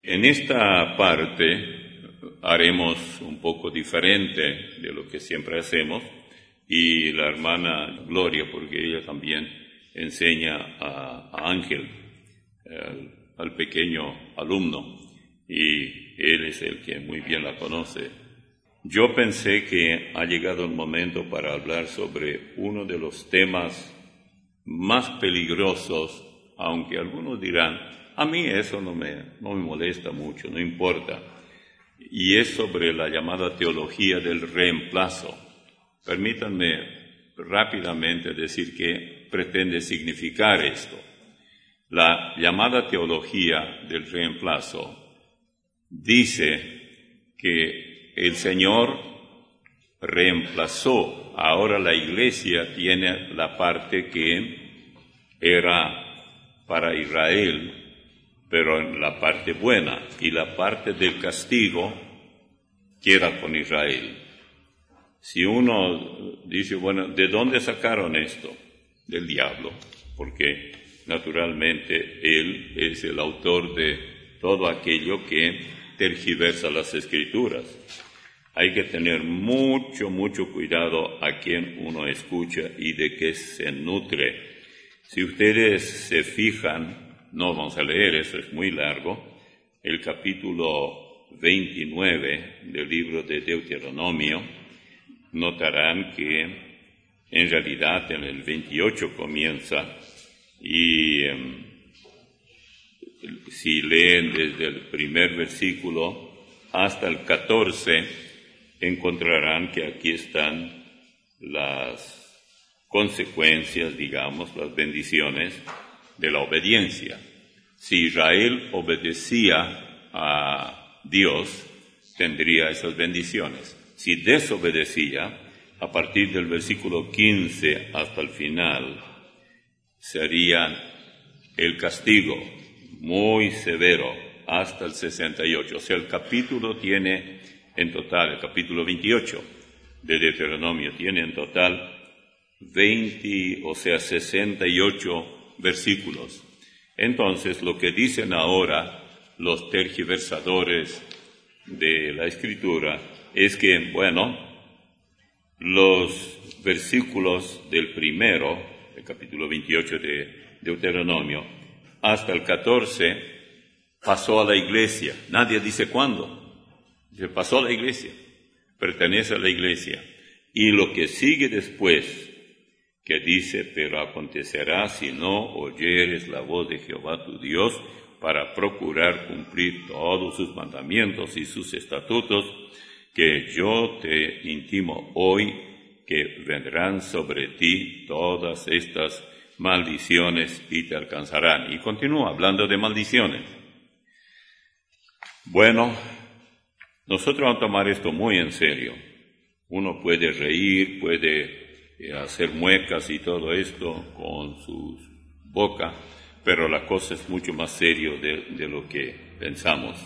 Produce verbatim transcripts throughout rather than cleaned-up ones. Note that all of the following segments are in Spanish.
En esta parte haremos un poco diferente de lo que siempre hacemos, y la hermana Gloria, porque ella también enseña a, a Ángel, al, al pequeño alumno, y él es el que muy bien la conoce. Yo pensé que ha llegado el momento para hablar sobre uno de los temas más peligrosos, aunque algunos dirán, a mí eso no me, no me molesta mucho, no importa, y es sobre la llamada teología del reemplazo. Permítanme rápidamente decir qué pretende significar esto. La llamada teología del reemplazo dice que el Señor reemplazó, ahora la Iglesia tiene la parte que era para Israel, pero en la parte buena, y la parte del castigo queda con Israel. Si uno dice, bueno, ¿de dónde sacaron esto? Del diablo, porque naturalmente él es el autor de todo aquello que tergiversa las Escrituras. Hay que tener mucho, mucho cuidado a quien uno escucha y de qué se nutre. Si ustedes se fijan, no vamos a leer, eso es muy largo, el capítulo veintinueve del libro de Deuteronomio, notarán que en realidad en el veintiocho comienza, y um, si leen desde el primer versículo hasta el catorce, encontrarán que aquí están las consecuencias, digamos, las bendiciones de la obediencia. Si Israel obedecía a Dios, tendría esas bendiciones. Si desobedecía, a partir del versículo quince hasta el final, sería el castigo muy severo hasta el sesenta y ocho. O sea, el capítulo tiene en total, el capítulo veintiocho de Deuteronomio tiene en total veinte, o sea, sesenta y ocho versículos. Entonces, lo que dicen ahora los tergiversadores de la Escritura es que, bueno, los versículos del primero, el capítulo veintiocho de Deuteronomio, hasta el catorce, pasó a la iglesia. Nadie dice cuándo. Se pasó a la iglesia, pertenece a la iglesia. Y lo que sigue después, que dice, pero acontecerá si no oyeres la voz de Jehová tu Dios para procurar cumplir todos sus mandamientos y sus estatutos, que yo te intimo hoy, que vendrán sobre ti todas estas maldiciones y te alcanzarán. Y continúa hablando de maldiciones. Bueno, nosotros vamos a tomar esto muy en serio. Uno puede reír, puede eh, hacer muecas y todo esto con su boca, pero la cosa es mucho más serio de, de lo que pensamos.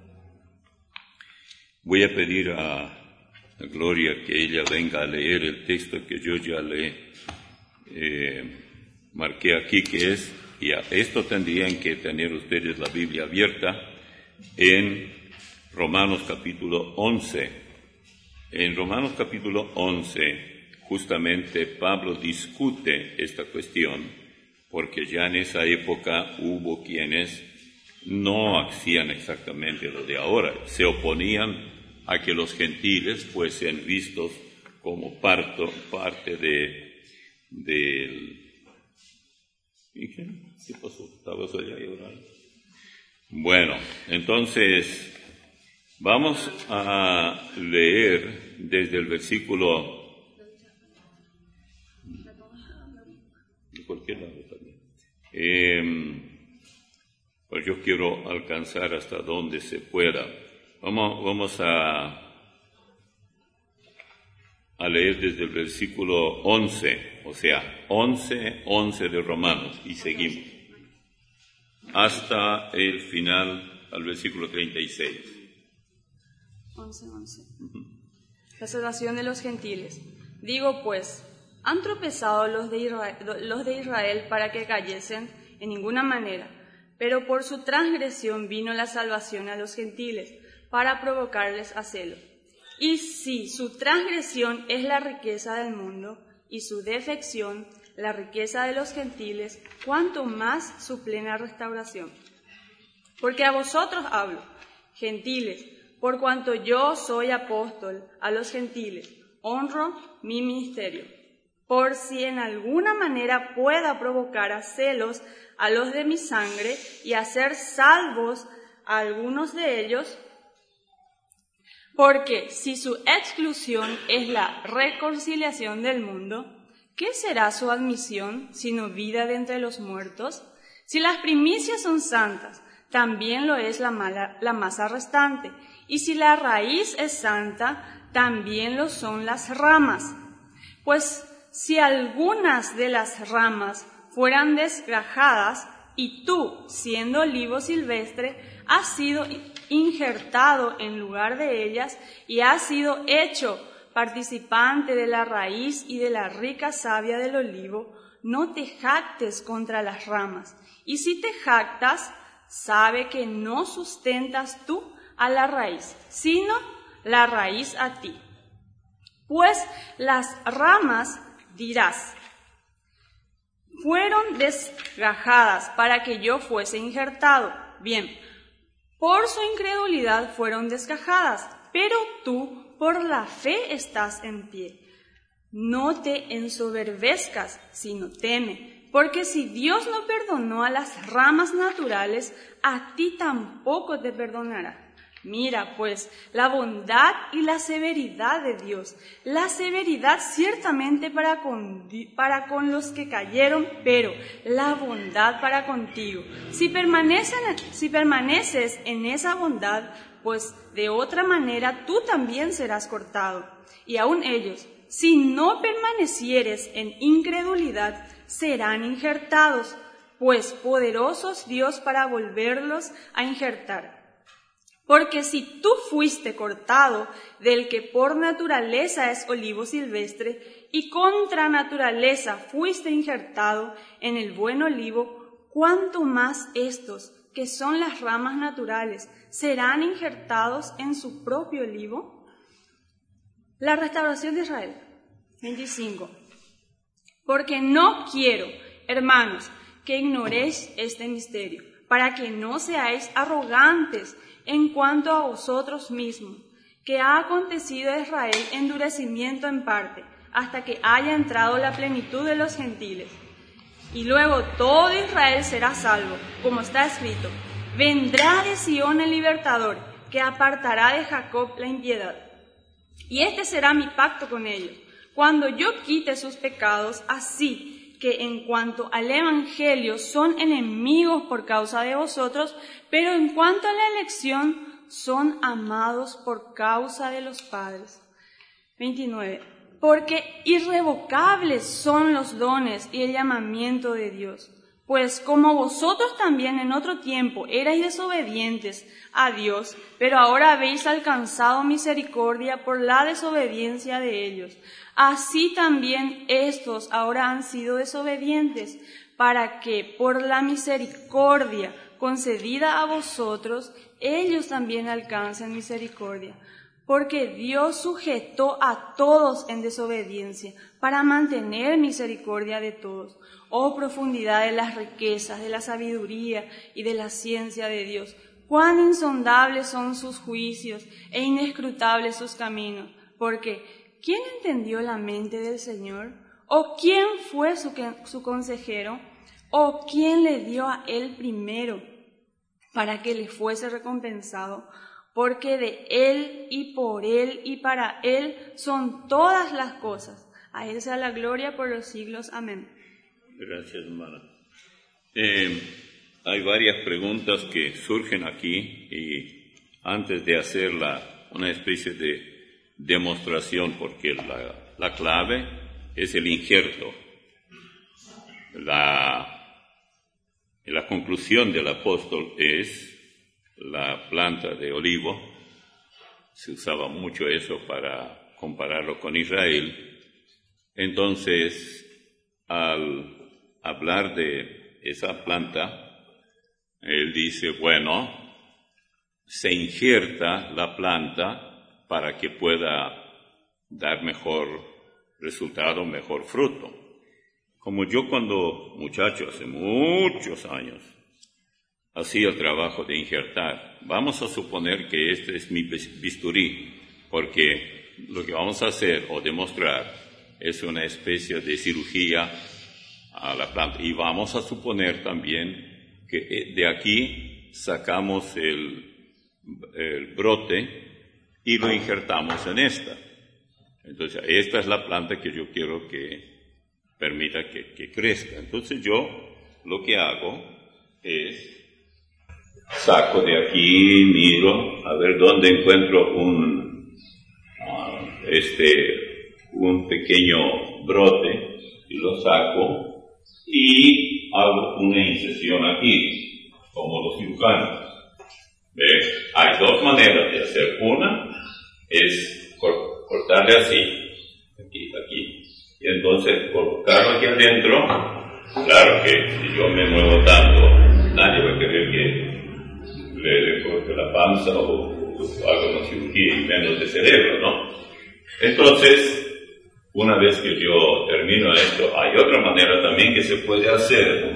Voy a pedir a, a Gloria que ella venga a leer el texto que yo ya le eh, marqué aquí, que es, y a esto tendrían que tener ustedes la Biblia abierta, en Romanos capítulo once. En Romanos capítulo once, justamente Pablo discute esta cuestión, porque ya en esa época hubo quienes no hacían exactamente lo de ahora, se oponían a que los gentiles fuesen vistos como parto, parte de, del... ¿Y qué? ¿Qué pasó? ¿Estabas allá llorando? Bueno, entonces vamos a leer desde el versículo de cualquier lado también. Eh, pues yo quiero alcanzar hasta donde se pueda. Vamos, vamos a, a leer desde el versículo once, o sea, once, once de Romanos, y seguimos hasta el final, al versículo treinta y seis. once, once. Uh-huh. La salvación de los gentiles. Digo pues, ¿han tropezado los de Israel, los de Israel para que cayesen? En ninguna manera. pero por su transgresión vino la salvación a los gentiles, para provocarles a celo. Y si su transgresión es la riqueza del mundo, y su defección la riqueza de los gentiles, cuánto más su plena restauración. Porque a vosotros hablo, gentiles, por cuanto yo soy apóstol a los gentiles, honro mi ministerio, por si en alguna manera pueda provocar a celos a los de mi sangre y hacer salvos a algunos de ellos, porque si su exclusión es la reconciliación del mundo, ¿qué será su admisión sino vida de entre los muertos? Si las primicias son santas, también lo es la, mala, la masa restante, y si la raíz es santa, también lo son las ramas. Pues si algunas de las ramas fueran desgajadas, y tú, siendo olivo silvestre, has sido injertado en lugar de ellas, y has sido hecho participante de la raíz y de la rica savia del olivo, no te jactes contra las ramas. Y si te jactas, sabe que no sustentas tú a la raíz, sino la raíz a ti. Pues las ramas, dirás, fueron desgajadas para que yo fuese injertado. Bien, por su incredulidad fueron desgajadas, pero tú por la fe estás en pie. No te ensoberbezcas, sino teme, porque si Dios no perdonó a las ramas naturales, a ti tampoco te perdonará. Mira, pues, la bondad y la severidad de Dios. La severidad ciertamente para con, para con los que cayeron, pero la bondad para contigo. Si, permanecen, si permaneces en esa bondad, pues de otra manera tú también serás cortado. Y aun ellos, si no permanecieres en incredulidad, serán injertados, pues poderosos Dios para volverlos a injertar. Porque si tú fuiste cortado del que por naturaleza es olivo silvestre, y contra naturaleza fuiste injertado en el buen olivo, ¿cuánto más estos, que son las ramas naturales, serán injertados en su propio olivo? La restauración de Israel. veinticinco. Porque no quiero, hermanos, que ignoréis este misterio, para que no seáis arrogantes en cuanto a vosotros mismos, que ha acontecido a Israel endurecimiento en parte, hasta que haya entrado la plenitud de los gentiles. Y luego todo Israel será salvo, como está escrito, vendrá de Sión el libertador, que apartará de Jacob la impiedad. Y este será mi pacto con ellos, cuando yo quite sus pecados, así que en cuanto al evangelio son enemigos por causa de vosotros, pero en cuanto a la elección son amados por causa de los padres. veintinueve. Porque irrevocables son los dones y el llamamiento de Dios. Pues como vosotros también en otro tiempo erais desobedientes a Dios, pero ahora habéis alcanzado misericordia por la desobediencia de ellos, así también estos ahora han sido desobedientes, para que por la misericordia concedida a vosotros, ellos también alcancen misericordia. Porque Dios sujetó a todos en desobediencia para mantener misericordia de todos. Oh profundidad de las riquezas, de la sabiduría y de la ciencia de Dios. Cuán insondables son sus juicios e inescrutables sus caminos. Porque ¿quién entendió la mente del Señor? ¿O quién fue su, su consejero? ¿O quién le dio a él primero para que le fuese recompensado? Porque de Él y por Él y para Él son todas las cosas. A Él sea la gloria por los siglos. Amén. Gracias, hermana. Eh, hay varias preguntas que surgen aquí y antes de hacer la, una especie de demostración, porque la, la clave es el injerto. La, la conclusión del apóstol es la planta de olivo. Se usaba mucho eso para compararlo con Israel. Entonces, al hablar de esa planta, él dice, bueno, se injerta la planta para que pueda dar mejor resultado, mejor fruto. Como yo cuando muchacho, hace muchos años, hacía el trabajo de injertar, vamos a suponer que este es mi bisturí, porque lo que vamos a hacer o demostrar es una especie de cirugía a la planta. Y vamos a suponer también que de aquí sacamos el, el brote y lo injertamos en esta. Entonces, esta es la planta que yo quiero que permita que, que crezca. Entonces, yo lo que hago es saco de aquí, miro, a ver dónde encuentro un, uh, este, un pequeño brote, y lo saco y hago una incisión aquí, como los cirujanos. ¿Ves? Hay dos maneras de hacer. Una es cor- cortarle así, aquí, aquí, y entonces colocarlo aquí adentro. Claro que si yo me muevo tanto, nadie va a querer que le, le corte la panza o, o haga una cirugía y menos de cerebro, ¿no? Entonces, una vez que yo termino esto, hay otra manera también que se puede hacer.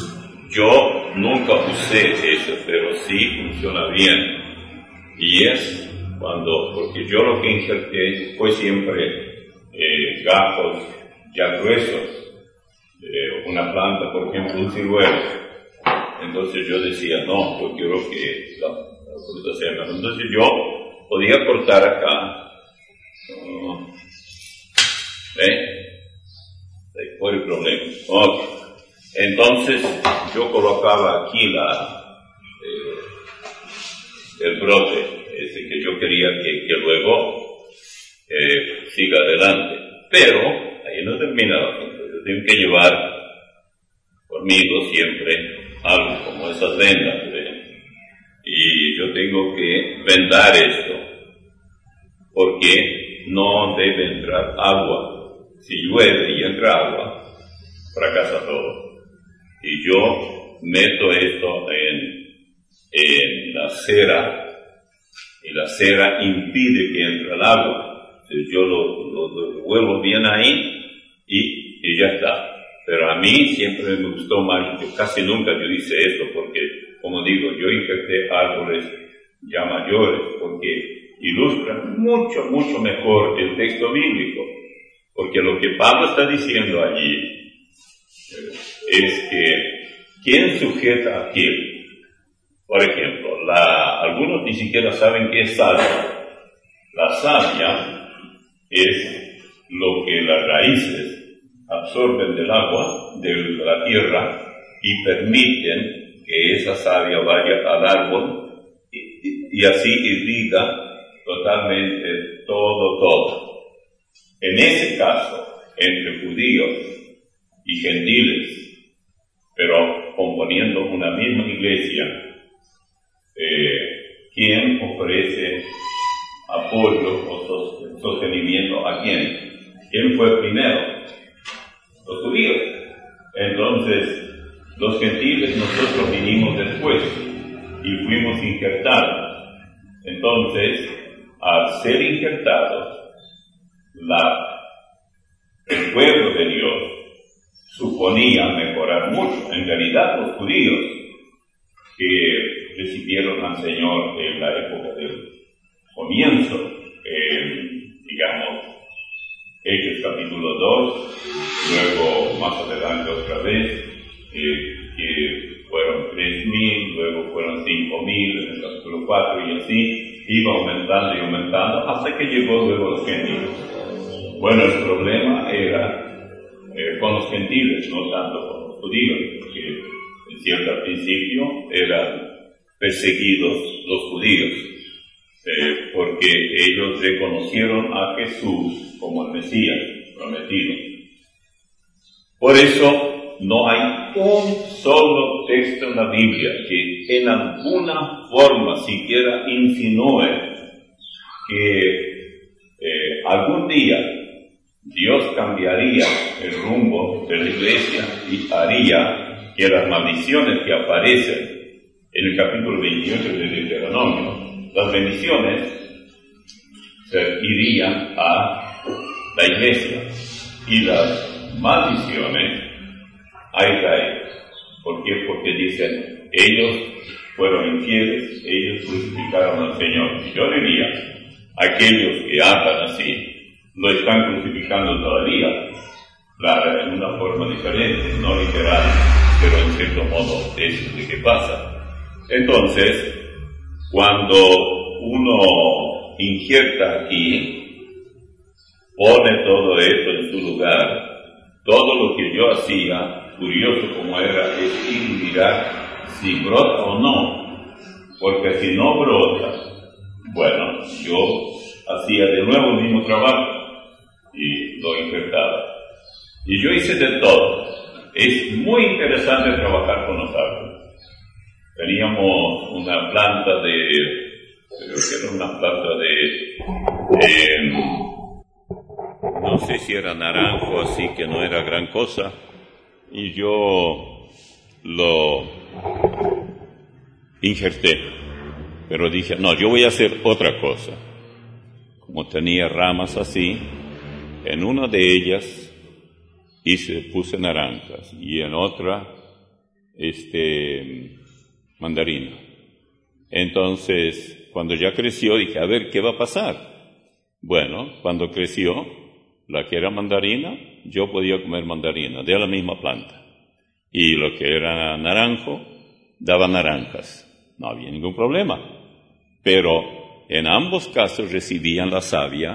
Yo nunca usé eso, pero sí funciona bien. Y es cuando, porque yo lo que injerté fue siempre eh, gajos ya gruesos, eh, una planta, por ejemplo, un ciruelo. Entonces yo decía, no, yo quiero que la, la fruta sea mejor. Entonces yo podía cortar acá. Uh, ¿Ve? Ahí fue el problema. Okay. Entonces yo colocaba aquí la, eh, el brote, ese que yo quería que, que luego eh, siga adelante. Pero ahí no termina la cosa. Yo tengo que llevar conmigo siempre algo como esas vendas, ¿eh? Y yo tengo que vendar esto, porque no debe entrar agua. Si llueve y entra agua, fracasa todo. Y yo meto esto en, en la cera, y la cera impide que entre el agua. Entonces yo lo, lo, lo revuelvo bien ahí, y, y ya está. Pero a mí siempre me gustó más, yo casi nunca yo hice esto, porque, como digo, yo injerté árboles ya mayores, porque ilustran mucho, mucho mejor el texto bíblico. Porque lo que Pablo está diciendo allí es que, ¿quién sujeta a quién? Por ejemplo, la, algunos ni siquiera saben qué es savia. La savia es lo que las raíces absorben del agua, de la tierra, y permiten que esa savia vaya al árbol y, y, y así irriga totalmente todo, todo. En ese caso, entre judíos y gentiles, pero componiendo una misma iglesia, eh, ¿quién ofrece apoyo o sostenimiento a quién? ¿Quién fue primero? Los judíos. Entonces, los gentiles, nosotros vinimos después y fuimos injertados. Entonces, al ser injertados, la, el pueblo de Dios suponía mejorar mucho. En realidad, los judíos que recibieron al Señor en la época del comienzo, eh, digamos, Hechos capítulo dos, luego más adelante otra vez, eh, que fueron tres mil, luego fueron cinco mil en el capítulo cuatro, y así iba aumentando y aumentando hasta que llegó luego los gentiles. Bueno, el problema era eh, con los gentiles, no tanto con los judíos, porque en cierto al principio eran perseguidos los judíos, eh, porque ellos reconocieron a Jesús como el Mesías prometido. Por eso no hay un solo texto en la Biblia que en alguna forma siquiera insinúe que eh, algún día Dios cambiaría el rumbo de la iglesia y haría que las maldiciones que aparecen en el capítulo veintiocho del Deuteronomio, las bendiciones se irían a la iglesia y las maldiciones a Israel. ¿Por qué? Porque dicen, ellos fueron infieles, ellos crucificaron al Señor. Y yo diría, aquellos que hablan así, lo están crucificando todavía, claro, en una forma diferente, no literal, pero en cierto modo es lo que pasa. Entonces, cuando uno injerta aquí, pone todo esto en su lugar, todo lo que yo hacía, curioso como era, es ir mirar si brota o no, porque si no brota, bueno, yo hacía de nuevo el mismo trabajo y lo injertaba. Y yo hice de todo. Es muy interesante trabajar con los árboles. Teníamos una planta de, creo que era una planta de, eh, no sé si era naranjo, así que no era gran cosa, y yo lo injerté, pero dije, no, yo voy a hacer otra cosa. Como tenía ramas así, en una de ellas hice, puse naranjas, y en otra, este, mandarina. Entonces, cuando ya creció, dije, a ver, ¿qué va a pasar? Bueno, cuando creció, la que era mandarina, yo podía comer mandarina, de la misma planta. Y lo que era naranjo, daba naranjas. No había ningún problema. Pero en ambos casos recibían la savia,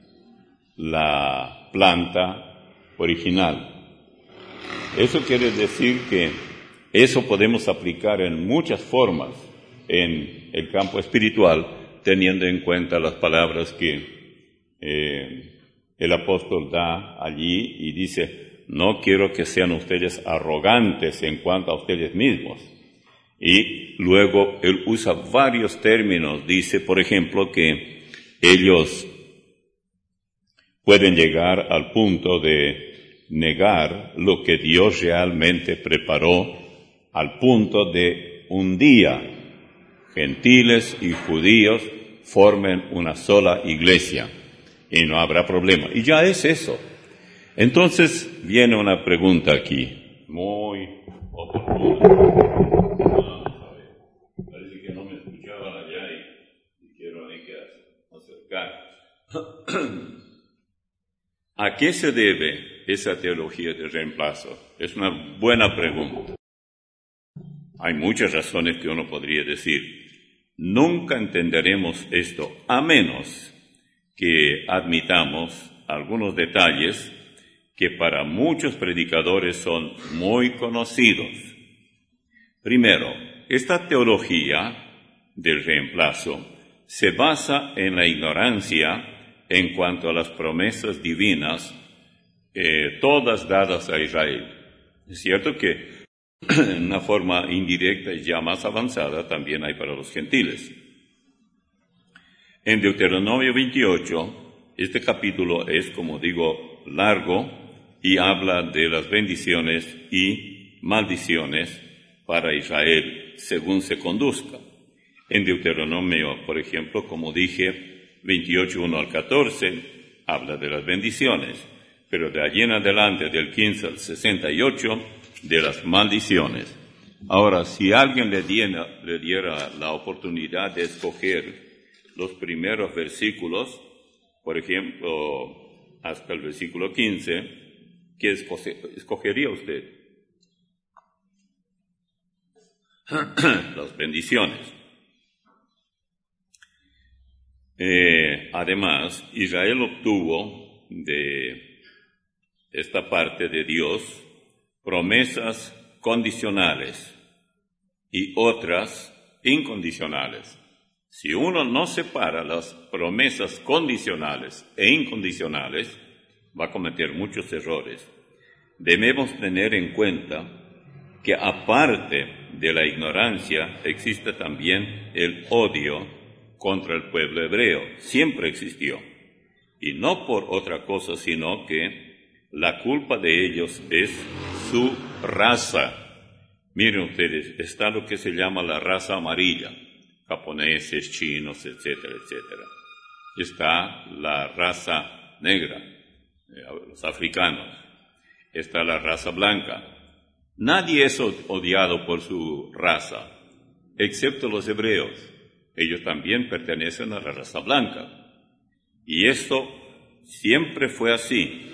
la planta original. Eso quiere decir que eso podemos aplicar en muchas formas en el campo espiritual, teniendo en cuenta las palabras que eh, el apóstol da allí y dice, no quiero que sean ustedes arrogantes en cuanto a ustedes mismos. Y luego él usa varios términos, dice, por ejemplo, que ellos pueden llegar al punto de negar lo que Dios realmente preparó, al punto de un día gentiles y judíos formen una sola iglesia y no habrá problema. Y ya es eso. Entonces viene una pregunta aquí, muy oportuna. Parece que no me escuchaban allá y, y quiero ahí que acercar. ¿A qué se debe esa teología de reemplazo? Es una buena pregunta. Hay muchas razones que uno podría decir. Nunca entenderemos esto a menos que admitamos algunos detalles que para muchos predicadores son muy conocidos. Primero, esta teología del reemplazo se basa en la ignorancia en cuanto a las promesas divinas, eh, todas dadas a Israel. Es cierto que en una forma indirecta y ya más avanzada también hay para los gentiles. En Deuteronomio veintiocho, este capítulo es, como digo, largo y habla de las bendiciones y maldiciones para Israel según se conduzca. En Deuteronomio, por ejemplo, como dije, veintiocho, uno al catorce, habla de las bendiciones, pero de allí en adelante, del quince al sesenta y ocho, de las maldiciones. Ahora, si alguien le diera, le diera la oportunidad de escoger los primeros versículos, por ejemplo, hasta el versículo quince, ¿qué escogería usted? Las bendiciones. Eh, además, Israel obtuvo de esta parte de Dios promesas condicionales y otras incondicionales. Si uno no separa las promesas condicionales e incondicionales, va a cometer muchos errores. Debemos tener en cuenta que aparte de la ignorancia existe también el odio contra el pueblo hebreo. Siempre existió. Y no por otra cosa, sino que la culpa de ellos es su raza. Miren ustedes, está lo que se llama la raza amarilla, japoneses, chinos, etcétera, etcétera. Está la raza negra, los africanos. Está la raza blanca. Nadie es odiado por su raza, excepto los hebreos. Ellos también pertenecen a la raza blanca. Y esto siempre fue así.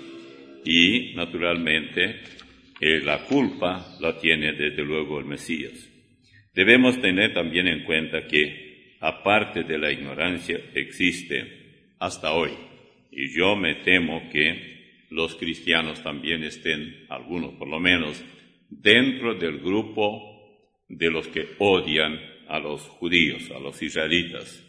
Y, naturalmente, eh, la culpa la tiene desde luego el Mesías. Debemos tener también en cuenta que, aparte de la ignorancia, existe hasta hoy. Y yo me temo que los cristianos también estén, algunos por lo menos, dentro del grupo de los que odian a los judíos, a los israelitas.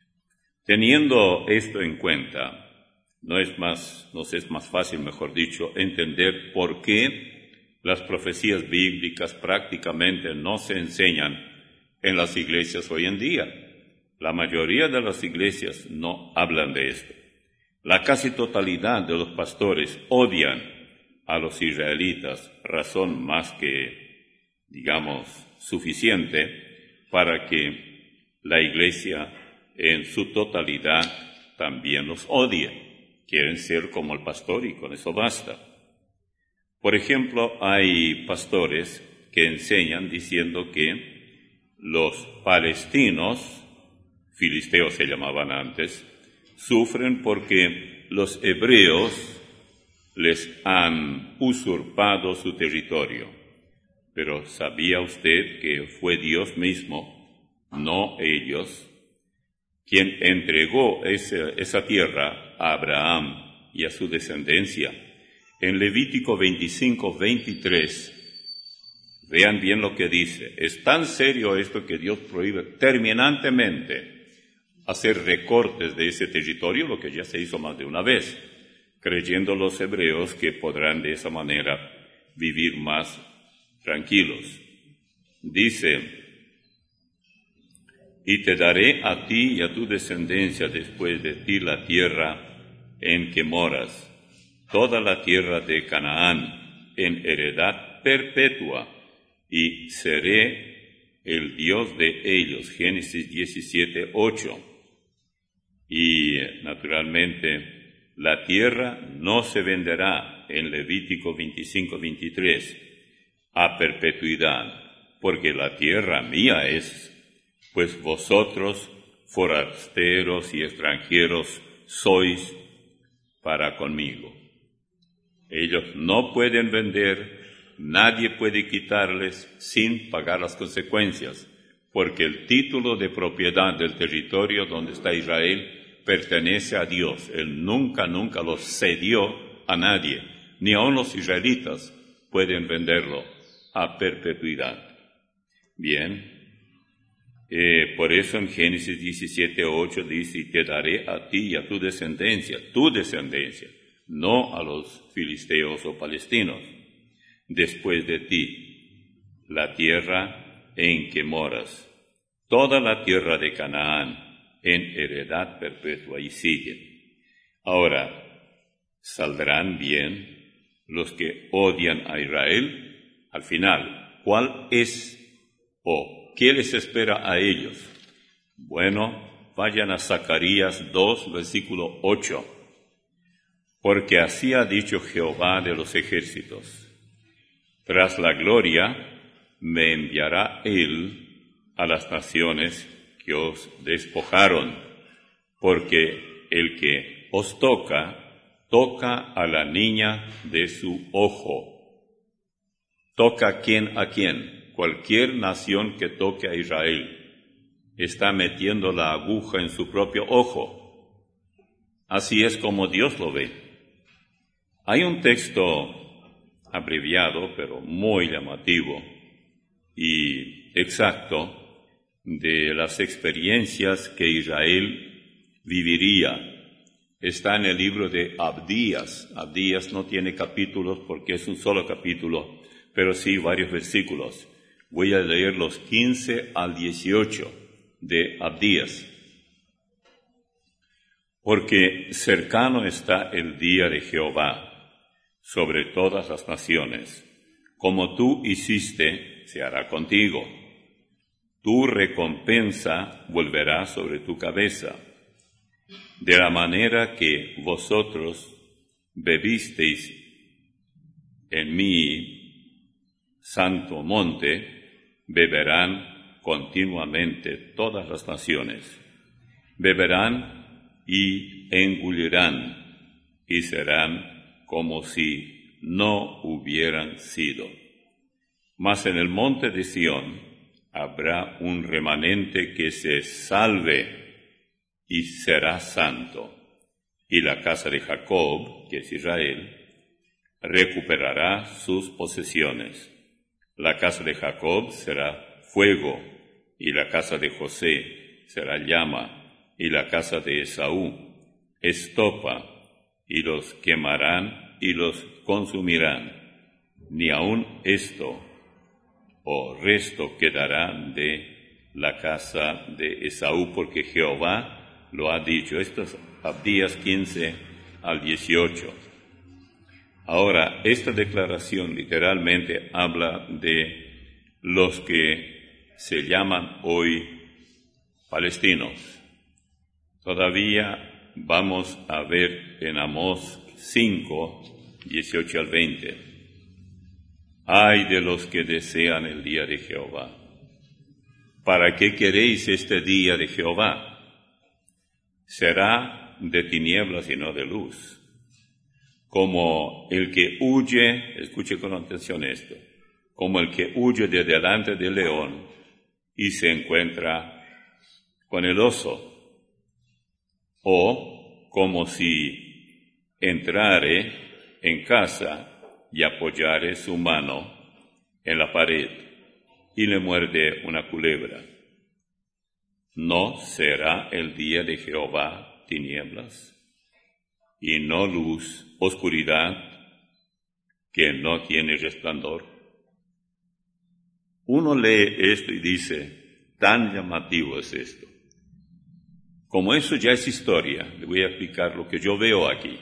Teniendo esto en cuenta, no es más, nos es más fácil, mejor dicho, entender por qué las profecías bíblicas prácticamente no se enseñan en las iglesias hoy en día. La mayoría de las iglesias no hablan de esto. La casi totalidad de los pastores odian a los israelitas, razón más que, digamos, suficiente para que la iglesia en su totalidad también los odie. Quieren ser como el pastor y con eso basta. Por ejemplo, hay pastores que enseñan diciendo que los palestinos, filisteos se llamaban antes, sufren porque los hebreos les han usurpado su territorio. Pero ¿sabía usted que fue Dios mismo, no ellos, quien entregó esa, esa tierra a Abraham y a su descendencia? En Levítico veinticinco, veintitrés, vean bien lo que dice. Es tan serio esto que Dios prohíbe terminantemente hacer recortes de ese territorio, lo que ya se hizo más de una vez, creyendo los hebreos que podrán de esa manera vivir más tranquilos. Dice, y te daré a ti y a tu descendencia después de ti la tierra en que moras, toda la tierra de Canaán, en heredad perpetua, y seré el Dios de ellos. Génesis diecisiete, ocho. Y, naturalmente, la tierra no se venderá, en Levítico veinticinco, veintitrés, a perpetuidad, porque la tierra mía es, pues vosotros, forasteros y extranjeros, sois para conmigo. Ellos no pueden vender, nadie puede quitarles sin pagar las consecuencias, porque el título de propiedad del territorio donde está Israel pertenece a Dios. Él nunca, nunca lo cedió a nadie, ni aun los israelitas pueden venderlo a perpetuidad. Bien, eh, por eso en Génesis diecisiete, ocho dice, y te daré a ti y a tu descendencia, tu descendencia, no a los filisteos o palestinos, después de ti, la tierra en que moras, toda la tierra de Canaán, en heredad perpetua, y sigue. Ahora, ¿saldrán bien los que odian a Israel? Al final, ¿cuál es o qué les espera a ellos? Bueno, vayan a Zacarías dos, versículo ocho. Porque así ha dicho Jehová de los ejércitos, tras la gloria me enviará él a las naciones que os despojaron, porque el que os toca, toca a la niña de su ojo. ¿Toca a quién? ¿A quién? Cualquier nación que toque a Israel está metiendo la aguja en su propio ojo. Así es como Dios lo ve. Hay un texto abreviado, pero muy llamativo y exacto, de las experiencias que Israel viviría. Está en el libro de Abdías. Abdías no tiene capítulos porque es un solo capítulo, pero sí varios versículos. Voy a leer los quince al dieciocho de Abdías. Porque cercano está el día de Jehová sobre todas las naciones, como tú hiciste se hará contigo. Tu recompensa volverá sobre tu cabeza. De la manera que vosotros bebisteis en mi santo monte, beberán continuamente todas las naciones. Beberán y engullirán, y serán como si no hubieran sido. Mas en el monte de Sión habrá un remanente que se salve y será santo, y la casa de Jacob, que es Israel, recuperará sus posesiones. La casa de Jacob será fuego, y la casa de José será llama, y la casa de Esaú estopa, y los quemarán y los consumirán. Ni aun esto o resto quedará de la casa de Esaú, porque Jehová lo ha dicho. Esto es Abdías quince al dieciocho. Ahora, esta declaración literalmente habla de los que se llaman hoy palestinos. Todavía vamos a ver en Amós cinco, dieciocho al veinte. Ay de los que desean el día de Jehová. ¿Para qué queréis este día de Jehová? Será de tinieblas y no de luz. Como el que huye, escuche con atención esto, como el que huye de delante del león y se encuentra con el oso, o como si entrare en casa y apoyare su mano en la pared y le muerde una culebra. ¿No será el día de Jehová tinieblas y no luz, oscuridad que no tiene resplandor? Uno lee esto y dice, tan llamativo es esto. Como eso ya es historia, le voy a explicar lo que yo veo aquí.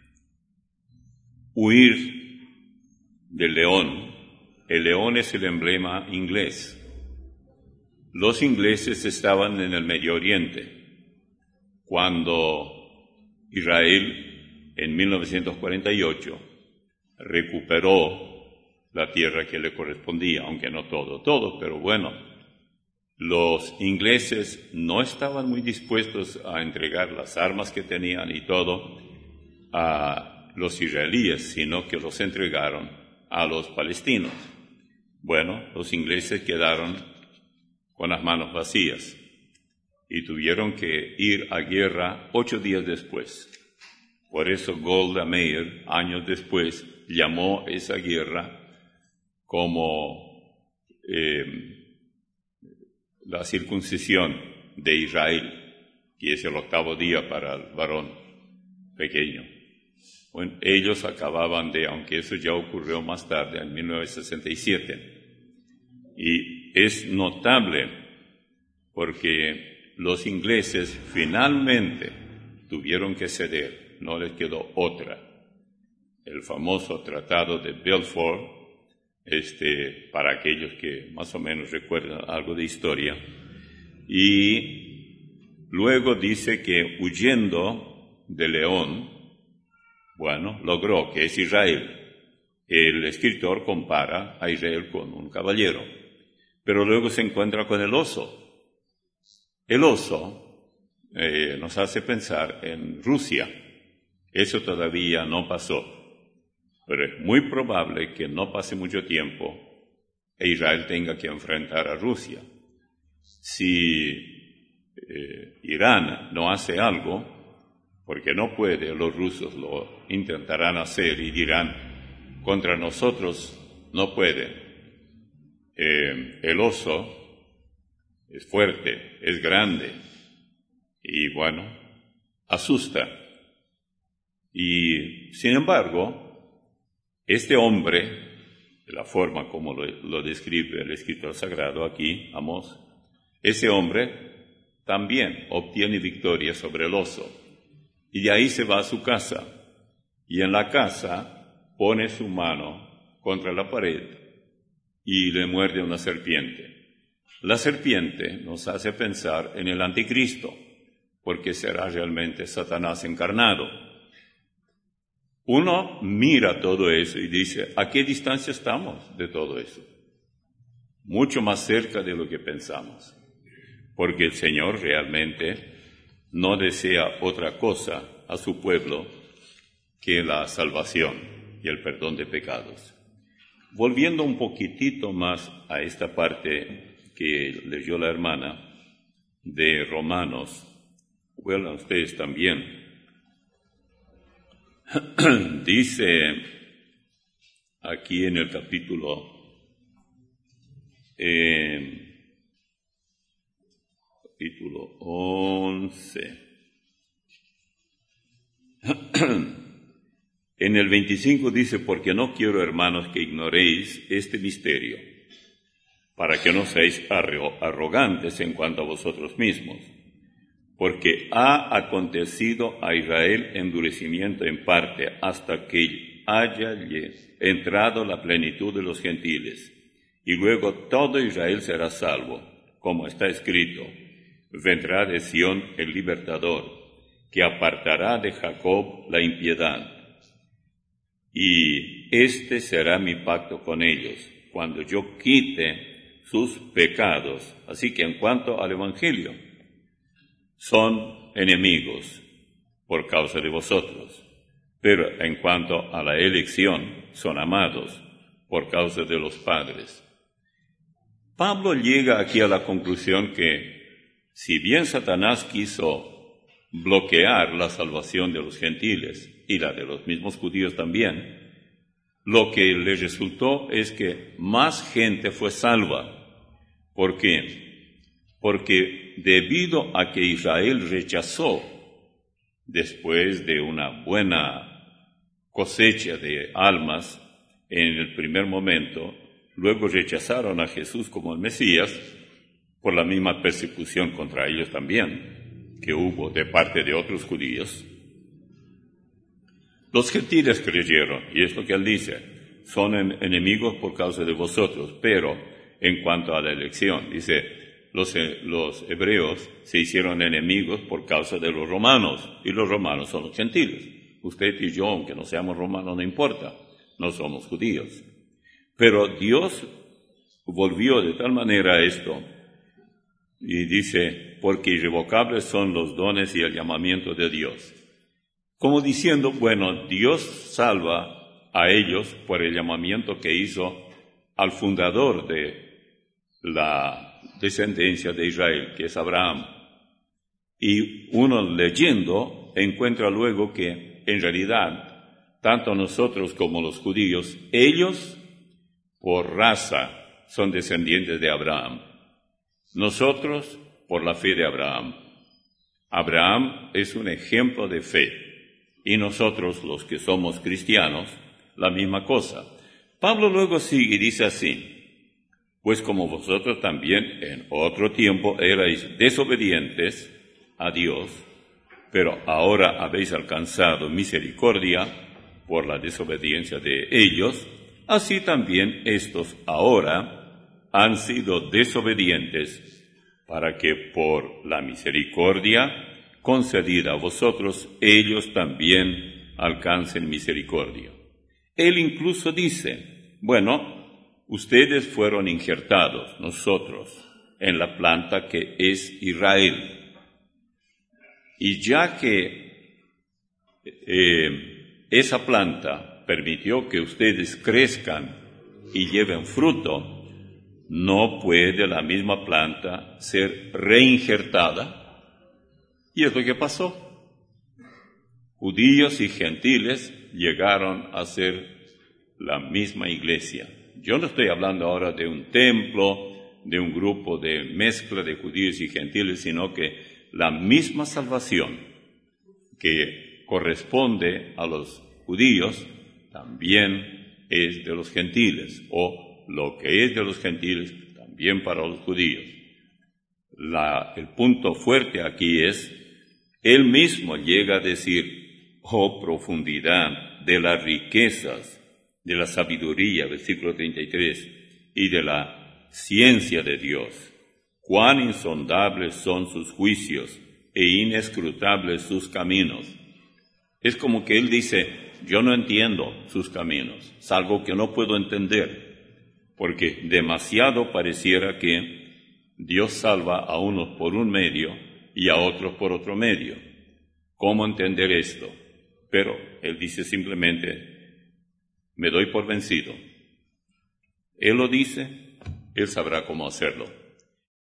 Huir del león. El león es el emblema inglés. Los ingleses estaban en el Medio Oriente cuando Israel, en mil novecientos cuarenta y ocho, recuperó la tierra que le correspondía, aunque no todo, todo, pero bueno, los ingleses no estaban muy dispuestos a entregar las armas que tenían y todo a los israelíes, sino que los entregaron a los palestinos. Bueno, los ingleses quedaron con las manos vacías y tuvieron que ir a guerra ocho días después. Por eso Golda Meir, años después, llamó esa guerra como eh, la circuncisión de Israel, que es el octavo día para el varón pequeño. Bueno, ellos acababan de, aunque eso ya ocurrió más tarde, en mil novecientos sesenta y siete. Y es notable porque los ingleses finalmente tuvieron que ceder, no les quedó otra. El famoso Tratado de Balfour, este, para aquellos que más o menos recuerdan algo de historia, y luego dice que huyendo de león, bueno, logró, que es Israel. El escritor compara a Israel con un caballero, pero luego se encuentra con el oso. El oso eh, nos hace pensar en Rusia. Eso todavía no pasó. Pero es muy probable que no pase mucho tiempo e Israel tenga que enfrentar a Rusia. Si eh, Irán no hace algo, porque no puede, los rusos lo intentarán hacer y dirán, contra nosotros no pueden. Eh, el oso es fuerte, es grande y bueno, asusta. Y sin embargo, este hombre, de la forma como lo, lo describe el escritor sagrado aquí, Amós, ese hombre también obtiene victoria sobre el oso. Y de ahí se va a su casa. Y en la casa pone su mano contra la pared y le muerde una serpiente. La serpiente nos hace pensar en el anticristo, porque será realmente Satanás encarnado. Uno mira todo eso y dice, ¿a qué distancia estamos de todo eso? Mucho más cerca de lo que pensamos, porque el Señor realmente no desea otra cosa a su pueblo que la salvación y el perdón de pecados. Volviendo un poquitito más a esta parte que leyó la hermana de Romanos, vuelvan ustedes también. Dice aquí en el capítulo eh, capítulo once en el veinticinco dice, porque no quiero, hermanos, que ignoréis este misterio, para que no seáis arrogantes en cuanto a vosotros mismos, porque ha acontecido a Israel endurecimiento en parte hasta que haya entrado la plenitud de los gentiles, y luego todo Israel será salvo, como está escrito, vendrá de Sión el libertador, que apartará de Jacob la impiedad. Y este será mi pacto con ellos, cuando yo quite sus pecados. Así que en cuanto al Evangelio, son enemigos por causa de vosotros, pero en cuanto a la elección, son amados por causa de los padres. Pablo llega aquí a la conclusión que, si bien Satanás quiso bloquear la salvación de los gentiles y la de los mismos judíos también, lo que le resultó es que más gente fue salva. ¿Por qué? Porque debido a que Israel rechazó, después de una buena cosecha de almas en el primer momento, luego rechazaron a Jesús como el Mesías por la misma persecución contra ellos también, que hubo de parte de otros judíos. Los gentiles creyeron, y es lo que él dice, son en, enemigos por causa de vosotros, pero en cuanto a la elección, dice, los, los hebreos se hicieron enemigos por causa de los romanos, y los romanos son los gentiles. Usted y yo, aunque no seamos romanos, no importa, no somos judíos. Pero Dios volvió de tal manera esto, y dice, porque irrevocables son los dones y el llamamiento de Dios. Como diciendo, bueno, Dios salva a ellos por el llamamiento que hizo al fundador de la descendencia de Israel, que es Abraham. Y uno leyendo encuentra luego que, en realidad, tanto nosotros como los judíos, ellos por raza son descendientes de Abraham. Nosotros por la fe de Abraham. Abraham es un ejemplo de fe. Y nosotros, los que somos cristianos, la misma cosa. Pablo luego sigue y dice así, pues como vosotros también en otro tiempo erais desobedientes a Dios, pero ahora habéis alcanzado misericordia por la desobediencia de ellos, así también estos ahora han sido desobedientes, para que por la misericordia concedida a vosotros, ellos también alcancen misericordia. Él incluso dice, bueno, ustedes fueron injertados, nosotros, en la planta que es Israel. Y ya que eh, esa planta permitió que ustedes crezcan y lleven fruto, no puede la misma planta ser reinjertada. Y es lo que pasó. Judíos y gentiles llegaron a ser la misma iglesia. Yo no estoy hablando ahora de un templo, de un grupo de mezcla de judíos y gentiles, sino que la misma salvación que corresponde a los judíos también es de los gentiles, o lo que es de los gentiles también para los judíos. La, el punto fuerte aquí es, él mismo llega a decir, oh profundidad de las riquezas, de la sabiduría, versículo treinta y tres, y de la ciencia de Dios. Cuán insondables son sus juicios e inescrutables sus caminos. Es como que él dice, yo no entiendo sus caminos, es algo que no puedo entender, porque demasiado pareciera que Dios salva a unos por un medio y a otros por otro medio. ¿Cómo entender esto? Pero él dice simplemente, me doy por vencido. Él lo dice, él sabrá cómo hacerlo.